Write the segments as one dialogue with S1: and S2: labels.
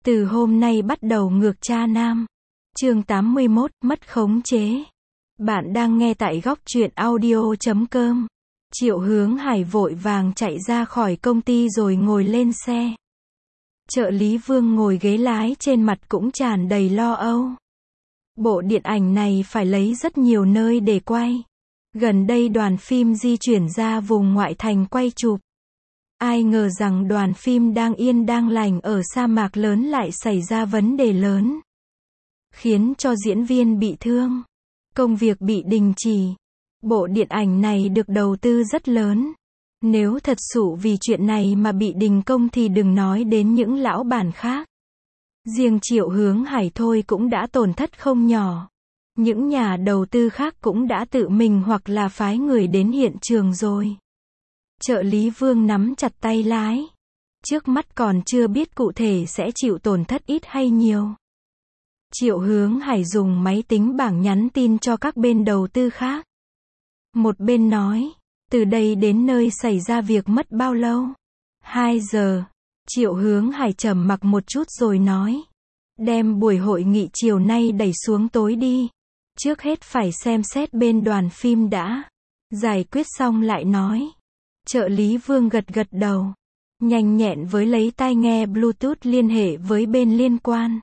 S1: Từ hôm nay bắt đầu ngược cha nam. Chương 81, mất khống chế. Bạn đang nghe tại góc truyện audio.com. Triệu Hướng Hải vội vàng chạy ra khỏi công ty rồi ngồi lên xe. Trợ lý Vương ngồi ghế lái, trên mặt cũng tràn đầy lo âu. Bộ điện ảnh này phải lấy rất nhiều nơi để quay. Gần đây đoàn phim di chuyển ra vùng ngoại thành quay chụp. Ai ngờ rằng đoàn phim đang yên đang lành ở sa mạc lớn lại xảy ra vấn đề lớn, khiến cho diễn viên bị thương, công việc bị đình chỉ. Bộ điện ảnh này được đầu tư rất lớn. Nếu thật sự vì chuyện này mà bị đình công thì đừng nói đến những lão bản khác. Riêng Triệu Hướng Hải thôi cũng đã tổn thất không nhỏ. Những nhà đầu tư khác cũng đã tự mình hoặc là phái người đến hiện trường rồi. Trợ lý Vương nắm chặt tay lái. Trước mắt còn chưa biết cụ thể sẽ chịu tổn thất ít hay nhiều. Triệu Hướng Hải dùng máy tính bảng nhắn tin cho các bên đầu tư khác. Một bên nói, từ đây đến nơi xảy ra việc mất bao lâu? 2 giờ. Triệu Hướng Hải trầm mặc một chút rồi nói, đem buổi hội nghị chiều nay đẩy xuống tối đi. Trước hết phải xem xét bên đoàn phim đã. Giải quyết xong lại nói. Trợ lý Vương gật gật đầu. Nhanh nhẹn với lấy tai nghe Bluetooth liên hệ với bên liên quan.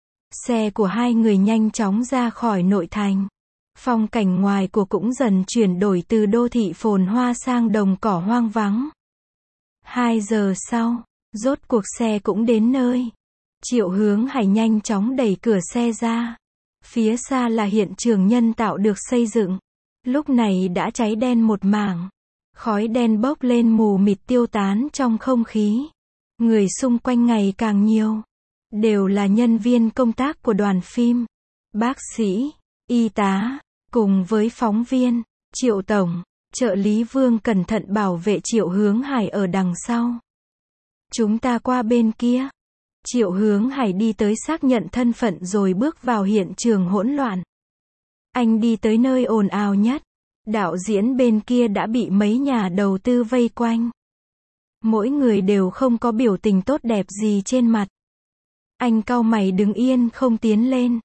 S1: Xe của hai người nhanh chóng ra khỏi nội thành. Phong cảnh ngoài của cũng dần chuyển đổi từ đô thị phồn hoa sang đồng cỏ hoang vắng. 2 giờ sau, rốt cuộc xe cũng đến nơi. Triệu Hướng Hải nhanh chóng đẩy cửa xe ra. Phía xa là hiện trường nhân tạo được xây dựng. Lúc này đã cháy đen một mảng. Khói đen bốc lên mù mịt tiêu tán trong không khí. Người xung quanh ngày càng nhiều. Đều là nhân viên công tác của đoàn phim. Bác sĩ, y tá, cùng với phóng viên. Triệu Tổng, trợ lý Vương cẩn thận bảo vệ Triệu Hướng Hải ở đằng sau. Chúng ta qua bên kia. Triệu Hướng Hải đi tới xác nhận thân phận rồi bước vào hiện trường hỗn loạn. Anh đi tới nơi ồn ào nhất. Đạo diễn bên kia đã bị mấy nhà đầu tư vây quanh. Mỗi người đều không có biểu tình tốt đẹp gì trên mặt. Anh cau mày đứng yên không tiến lên.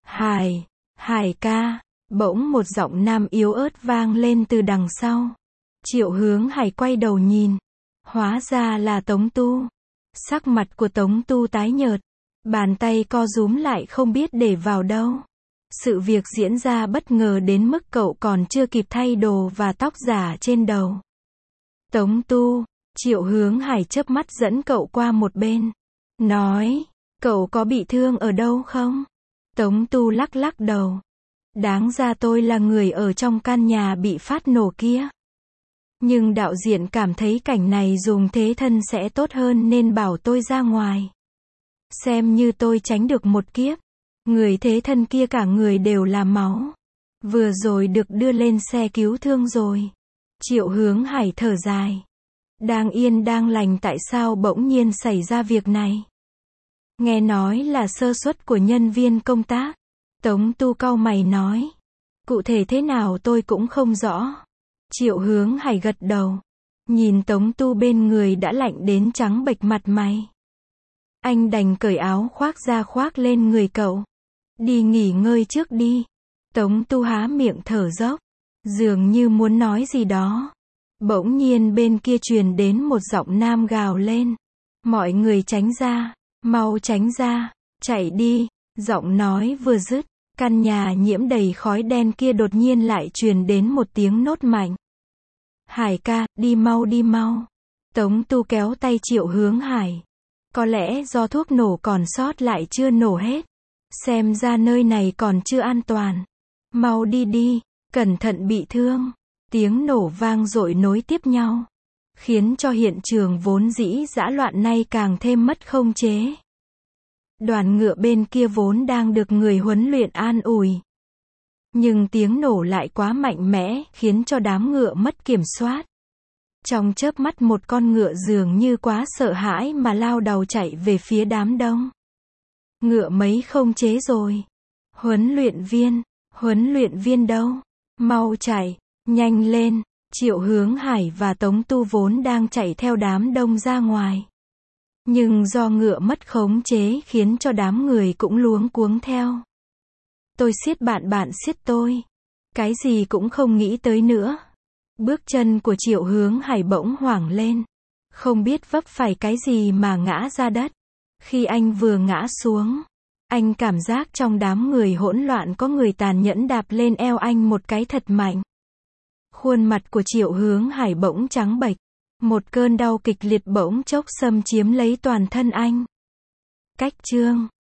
S1: Hải ca. Bỗng một giọng nam yếu ớt vang lên từ đằng sau. Triệu Hướng Hải quay đầu nhìn. Hóa ra là Tống Tu. Sắc mặt của Tống Tu tái nhợt. Bàn tay co rúm lại không biết để vào đâu. Sự việc diễn ra bất ngờ đến mức cậu còn chưa kịp thay đồ và tóc giả trên đầu. Tống Tu, Triệu Hướng Hải chớp mắt dẫn cậu qua một bên. Nói, cậu có bị thương ở đâu không? Tống Tu lắc lắc đầu. Đáng ra tôi là người ở trong căn nhà bị phát nổ kia. Nhưng đạo diễn cảm thấy cảnh này dùng thế thân sẽ tốt hơn nên bảo tôi ra ngoài. Xem như tôi tránh được một kiếp. Người thế thân kia cả người đều là máu. Vừa rồi được đưa lên xe cứu thương rồi. Triệu Hướng Hải thở dài. Đang yên đang lành tại sao bỗng nhiên xảy ra việc này? Nghe nói là sơ suất của nhân viên công tác. Tống Tu cau mày nói. Cụ thể thế nào tôi cũng không rõ. Triệu Hướng Hải gật đầu. Nhìn Tống Tu bên người đã lạnh đến trắng bệch mặt mày. Anh đành cởi áo khoác ra khoác lên người cậu. Đi nghỉ ngơi trước đi. Tống Tu há miệng thở dốc. Dường như muốn nói gì đó. Bỗng nhiên bên kia truyền đến một giọng nam gào lên. Mọi người tránh ra. Mau tránh ra. Chạy đi. Giọng nói vừa dứt. Căn nhà nhiễm đầy khói đen kia đột nhiên lại truyền đến một tiếng nốt mạnh. Hải ca, đi mau đi mau. Tống Tu kéo tay Triệu Hướng Hải. Có lẽ do thuốc nổ còn sót lại chưa nổ hết. Xem ra nơi này còn chưa an toàn. Mau đi đi, cẩn thận bị thương. Tiếng nổ vang dội nối tiếp nhau. Khiến cho hiện trường vốn dĩ dã loạn nay càng thêm mất khống chế. Đoàn ngựa bên kia vốn đang được người huấn luyện an ủi. Nhưng tiếng nổ lại quá mạnh mẽ, khiến cho đám ngựa mất kiểm soát. Trong chớp mắt một con ngựa dường như quá sợ hãi mà lao đầu chạy về phía đám đông. Ngựa mấy không chế rồi. Huấn luyện viên đâu? Mau chạy, nhanh lên. Triệu Hướng Hải và Tống Tu vốn đang chạy theo đám đông ra ngoài. Nhưng do ngựa mất khống chế khiến cho đám người cũng luống cuống theo. Tôi siết bạn, bạn siết tôi. Cái gì cũng không nghĩ tới nữa. Bước chân của Triệu Hướng Hải bỗng hoảng lên. Không biết vấp phải cái gì mà ngã ra đất. Khi anh vừa ngã xuống, anh cảm giác trong đám người hỗn loạn có người tàn nhẫn đạp lên eo anh một cái thật mạnh. Khuôn mặt của Triệu Hướng Hải bỗng trắng bệch. Một cơn đau kịch liệt bỗng chốc xâm chiếm lấy toàn thân anh. Cách chương